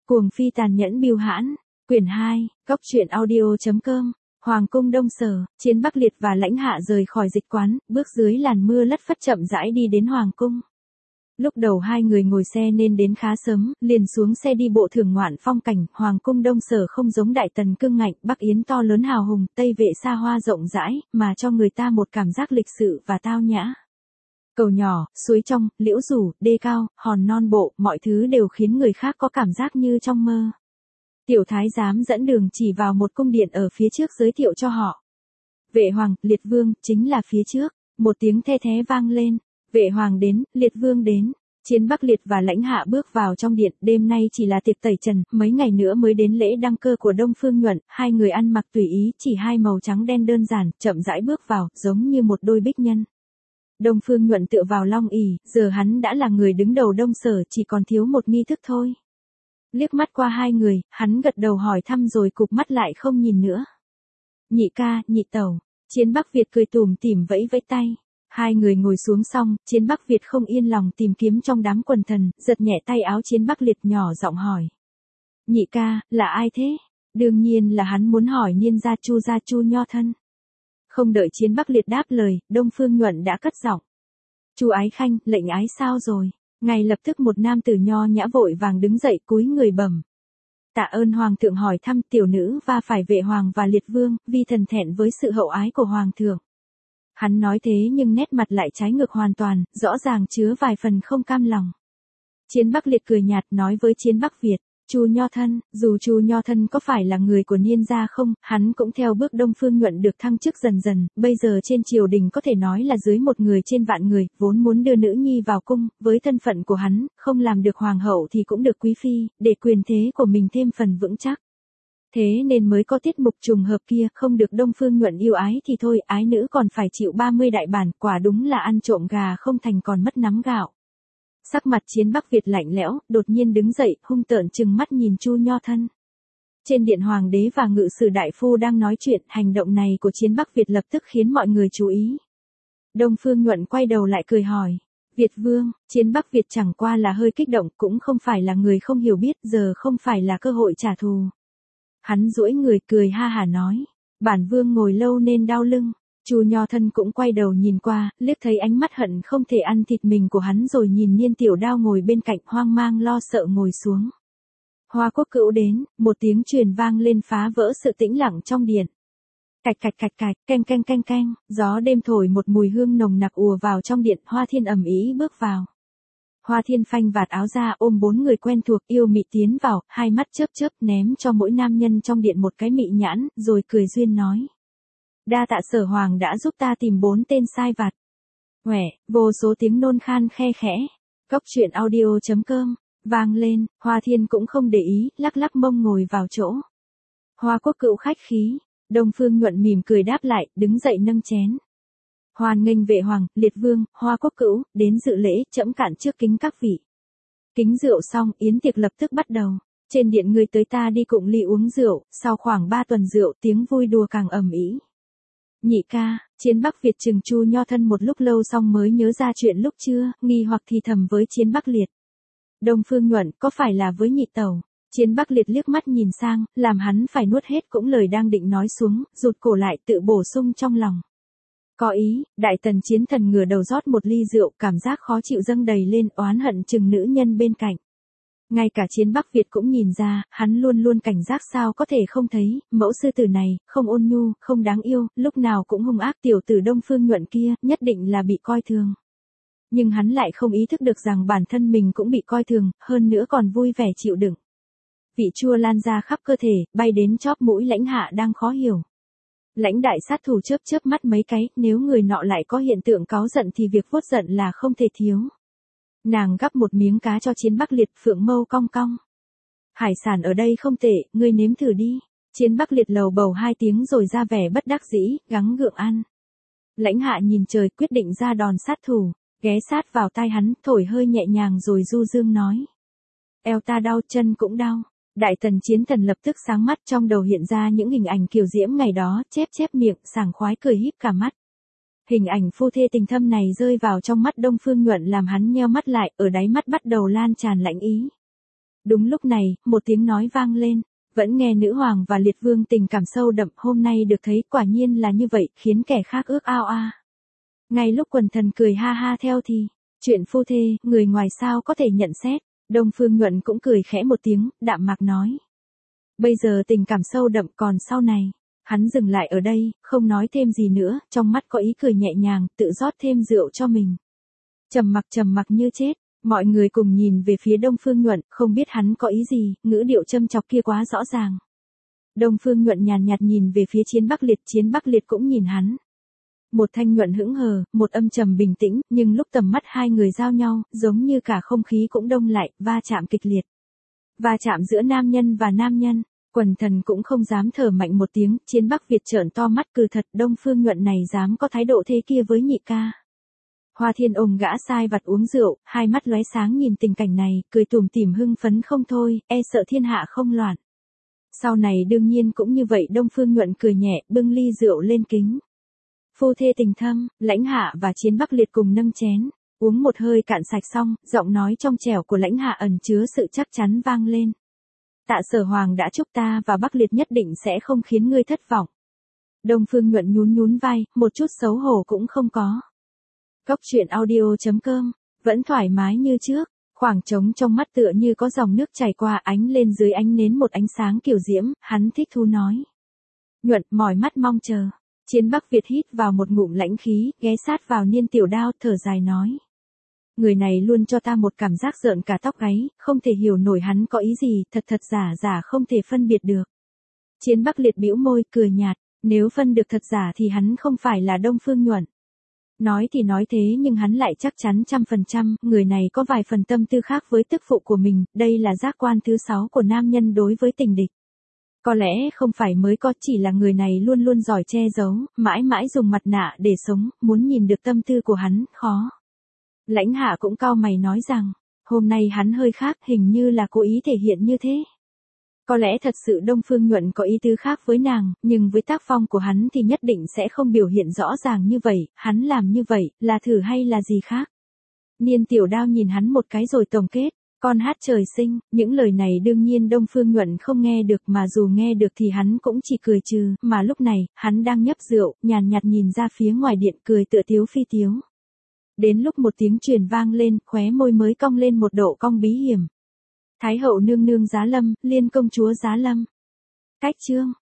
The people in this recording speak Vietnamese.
Cuồng phi tàn nhẫn bưu hãn, quyển 2, góc truyện audio.com, Hoàng cung Đông Sở, Chiến Bắc Liệt và Lãnh Hạ rời khỏi dịch quán, bước dưới làn mưa lất phất chậm rãi đi đến Hoàng cung. Lúc đầu hai người ngồi xe nên đến khá sớm, liền xuống xe đi bộ thưởng ngoạn phong cảnh. Hoàng cung Đông Sở không giống Đại Tần cưng ngạnh, Bắc Yến to lớn hào hùng, Tây Vệ xa hoa rộng rãi, mà cho người ta một cảm giác lịch sự và tao nhã. Cầu nhỏ, suối trong, liễu rủ, đê cao, hòn non bộ, mọi thứ đều khiến người khác có cảm giác như trong mơ. Tiểu thái giám dẫn đường chỉ vào một cung điện ở phía trước giới thiệu cho họ. Vệ hoàng, liệt vương, chính là phía trước. Một tiếng the thé vang lên. Vệ hoàng đến, liệt vương đến. Chiến Bắc Liệt và Lãnh Hạ bước vào trong điện. Đêm nay chỉ là tiệc tẩy trần, mấy ngày nữa mới đến lễ đăng cơ của Đông Phương Nhuận. Hai người ăn mặc tùy ý, chỉ hai màu trắng đen đơn giản, chậm rãi bước vào, giống như một đôi bích nhân. Đông Phương Nhuận tựa vào long ỷ, giờ hắn đã là người đứng đầu Đông Sở, chỉ còn thiếu một nghi thức thôi. Liếc mắt qua hai người, hắn gật đầu hỏi thăm rồi cụp mắt lại không nhìn nữa. Nhị ca, nhị tẩu. Chiến Bắc Việt cười tủm tỉm vẫy vẫy tay. Hai người ngồi xuống xong, Chiến Bắc Việt không yên lòng tìm kiếm trong đám quần thần, giật nhẹ tay áo Chiến Bắc Liệt nhỏ giọng hỏi. Nhị ca, là ai thế? Đương nhiên là hắn muốn hỏi Niên gia Chu Nho Thân. Không đợi Chiến Bắc Liệt đáp lời, Đông Phương Nhuận đã cất giọng. Chu Ái Khanh, lệnh ái sao rồi? Ngay lập tức một nam tử nho nhã vội vàng đứng dậy cúi người bẩm. Tạ ơn hoàng thượng hỏi thăm, tiểu nữ va phải vệ hoàng và liệt vương, vi thần thẹn với sự hậu ái của hoàng thượng. Hắn nói thế nhưng nét mặt lại trái ngược hoàn toàn, rõ ràng chứa vài phần không cam lòng. Chiến Bắc Liệt cười nhạt nói với Chiến Bắc Việt. Chu Nho Thân, dù Chu Nho Thân có phải là người của Niên gia không, hắn cũng theo bước Đông Phương Nhuận được thăng chức dần dần, bây giờ trên triều đình có thể nói là dưới một người trên vạn người, vốn muốn đưa nữ nhi vào cung, với thân phận của hắn, không làm được hoàng hậu thì cũng được quý phi, để quyền thế của mình thêm phần vững chắc. Thế nên mới có tiết mục trùng hợp kia, không được Đông Phương Nhuận yêu ái thì thôi, ái nữ còn phải chịu 30 đại bản, quả đúng là ăn trộm gà không thành còn mất nắm gạo. Sắc mặt Chiến Bắc Việt lạnh lẽo, đột nhiên đứng dậy, hung tợn trừng mắt nhìn Chu Nho Thân. Trên điện hoàng đế và ngự sử đại phu đang nói chuyện, hành động này của Chiến Bắc Việt lập tức khiến mọi người chú ý. Đông Phương Nhuận quay đầu lại cười hỏi. Việt vương, Chiến Bắc Việt chẳng qua là hơi kích động, cũng không phải là người không hiểu biết, giờ không phải là cơ hội trả thù. Hắn duỗi người cười ha hả nói. Bản vương ngồi lâu nên đau lưng. Chu Nho Thân cũng quay đầu nhìn qua, liếc thấy ánh mắt hận không thể ăn thịt mình của hắn rồi nhìn Niên Tiểu Đao ngồi bên cạnh hoang mang lo sợ ngồi xuống. Hoa Quốc Cữu đến, một tiếng truyền vang lên phá vỡ sự tĩnh lặng trong điện. Cạch cạch cạch cạch, canh canh canh canh, gió đêm thổi một mùi hương nồng nặc ùa vào trong điện, Hoa Thiên ầm ĩ bước vào. Hoa Thiên phanh vạt áo ra ôm bốn người quen thuộc yêu mị tiến vào, hai mắt chớp chớp ném cho mỗi nam nhân trong điện một cái mị nhãn, rồi cười duyên nói. Đa tạ Sở Hoàng đã giúp ta tìm 4 tên sai vặt. Quẻ, vô số tiếng nôn khan khe khẽ. Góc truyện audio.com, vang lên, Hoa Thiên cũng không để ý, lắc lắc mông ngồi vào chỗ. Hoa Quốc Cữu khách khí, Đông Phương Nhuận mỉm cười đáp lại, đứng dậy nâng chén. Hoan nghênh vệ hoàng, liệt vương, Hoa Quốc Cữu, đến dự lễ, trẫm cạn trước kính các vị. Kính rượu xong, yến tiệc lập tức bắt đầu. Trên điện người tới ta đi cụng ly uống rượu, sau khoảng 3 tuần rượu, tiếng vui đùa càng ầm ĩ. Nhị ca, Chiến Bắc Việt chừng Chu Nho Thân một lúc lâu xong mới nhớ ra chuyện lúc trưa, nghi hoặc thì thầm với Chiến Bắc Liệt. Đông Phương Nhuận, có phải là với nhị tẩu? Chiến Bắc Liệt liếc mắt nhìn sang, làm hắn phải nuốt hết cũng lời đang định nói xuống, rụt cổ lại tự bổ sung trong lòng. Có ý, Đại Tần Chiến Thần ngửa đầu rót một ly rượu, cảm giác khó chịu dâng đầy lên, oán hận chừng nữ nhân bên cạnh. Ngay cả Chiến Bắc Việt cũng nhìn ra, hắn luôn luôn cảnh giác sao có thể không thấy, mẫu sư tử này, không ôn nhu, không đáng yêu, lúc nào cũng hung ác tiểu tử Đông Phương Nhuận kia, nhất định là bị coi thường. Nhưng hắn lại không ý thức được rằng bản thân mình cũng bị coi thường, hơn nữa còn vui vẻ chịu đựng. Vị chua lan ra khắp cơ thể, bay đến chóp mũi Lãnh Hạ đang khó hiểu. Lãnh đại sát thủ chớp chớp mắt mấy cái, nếu người nọ lại có hiện tượng cáu giận thì việc vuốt giận là không thể thiếu. Nàng gắp một miếng cá cho Chiến Bắc Liệt, phượng mâu cong cong. Hải sản ở đây không tệ, ngươi nếm thử đi. Chiến Bắc Liệt lầu bầu 2 tiếng rồi ra vẻ bất đắc dĩ, gắng gượng ăn. Lãnh Hạ nhìn trời quyết định ra đòn sát thủ, ghé sát vào tai hắn, thổi hơi nhẹ nhàng rồi du dương nói. Eo ta đau, chân cũng đau. Đại Tần Chiến Thần lập tức sáng mắt, trong đầu hiện ra những hình ảnh kiều diễm ngày đó, chép miệng, sảng khoái cười híp cả mắt. Hình ảnh phu thê tình thâm này rơi vào trong mắt Đông Phương Nhuận làm hắn nheo mắt lại, ở đáy mắt bắt đầu lan tràn lãnh ý. Đúng lúc này, một tiếng nói vang lên, vẫn nghe nữ hoàng và liệt vương tình cảm sâu đậm hôm nay được thấy quả nhiên là như vậy, khiến kẻ khác ước ao a. Ngay lúc quần thần cười ha ha theo thì, chuyện phu thê, người ngoài sao có thể nhận xét, Đông Phương Nhuận cũng cười khẽ một tiếng, đạm mạc nói. Bây giờ tình cảm sâu đậm còn sau này, hắn dừng lại ở đây, không nói thêm gì nữa, trong mắt có ý cười nhẹ nhàng, tự rót thêm rượu cho mình. Trầm mặc như chết, mọi người cùng nhìn về phía Đông Phương Nhuận, không biết hắn có ý gì, ngữ điệu châm chọc kia quá rõ ràng. Đông Phương Nhuận nhàn nhạt nhìn về phía Chiến Bắc Liệt cũng nhìn hắn. Một thanh nhuận hững hờ, một âm trầm bình tĩnh, nhưng lúc tầm mắt hai người giao nhau, giống như cả không khí cũng đông lại, va chạm kịch liệt. Va chạm giữa nam nhân và nam nhân, quần thần cũng không dám thở mạnh một tiếng, Chiến Bắc Việt trợn to mắt cừ thật, Đông Phương Nhuận này dám có thái độ thế kia với nhị ca. Hoa Thiên ôm gã sai vặt uống rượu, hai mắt lóe sáng nhìn tình cảnh này, cười tủm tỉm hưng phấn không thôi, e sợ thiên hạ không loạn. Sau này đương nhiên cũng như vậy, Đông Phương Nhuận cười nhẹ, bưng ly rượu lên kính. Phu thê tình thâm, Lãnh Hạ và Chiến Bắc Liệt cùng nâng chén, uống một hơi cạn sạch xong, giọng nói trong trẻo của Lãnh Hạ ẩn chứa sự chắc chắn vang lên. Tạ Sở Hoàng đã chúc ta và Bắc Liệt nhất định sẽ không khiến ngươi thất vọng. Đông Phương Nhuận nhún vai, một chút xấu hổ cũng không có. Cốc truyện audio.com, vẫn thoải mái như trước, khoảng trống trong mắt tựa như có dòng nước chảy qua, ánh lên dưới ánh nến một ánh sáng kiều diễm, hắn thích thú nói. Nhuận mỏi mắt mong chờ. Chiến Bắc Việt hít vào một ngụm lãnh khí, ghé sát vào Niên Tiểu Đao, thở dài nói. Người này luôn cho ta một cảm giác rợn cả tóc gáy, không thể hiểu nổi hắn có ý gì, thật giả không thể phân biệt được. Chiến Bắc Liệt bĩu môi, cười nhạt, nếu phân được thật giả thì hắn không phải là Đông Phương Nhuận. Nói thì nói thế nhưng hắn lại chắc chắn 100%, người này có vài phần tâm tư khác với tức phụ của mình, đây là giác quan thứ 6 của nam nhân đối với tình địch. Có lẽ không phải mới có, chỉ là người này luôn luôn giỏi che giấu, mãi mãi dùng mặt nạ để sống, muốn nhìn được tâm tư của hắn, khó. Lãnh Hạ cũng cau mày nói rằng, hôm nay hắn hơi khác, hình như là cố ý thể hiện như thế. Có lẽ thật sự Đông Phương Nhuận có ý tứ khác với nàng, nhưng với tác phong của hắn thì nhất định sẽ không biểu hiện rõ ràng như vậy, hắn làm như vậy, là thử hay là gì khác. Niên Tiểu Đao nhìn hắn một cái rồi tổng kết. Con hát trời sinh, những lời này đương nhiên Đông Phương Nhuận không nghe được, mà dù nghe được thì hắn cũng chỉ cười trừ, mà lúc này, hắn đang nhấp rượu, nhàn nhạt nhìn ra phía ngoài điện, cười tựa tiếu phi tiếu. Đến lúc một tiếng truyền vang lên, khóe môi mới cong lên một độ cong bí hiểm. Thái hậu nương nương giá lâm, liên công chúa giá lâm. Cách chương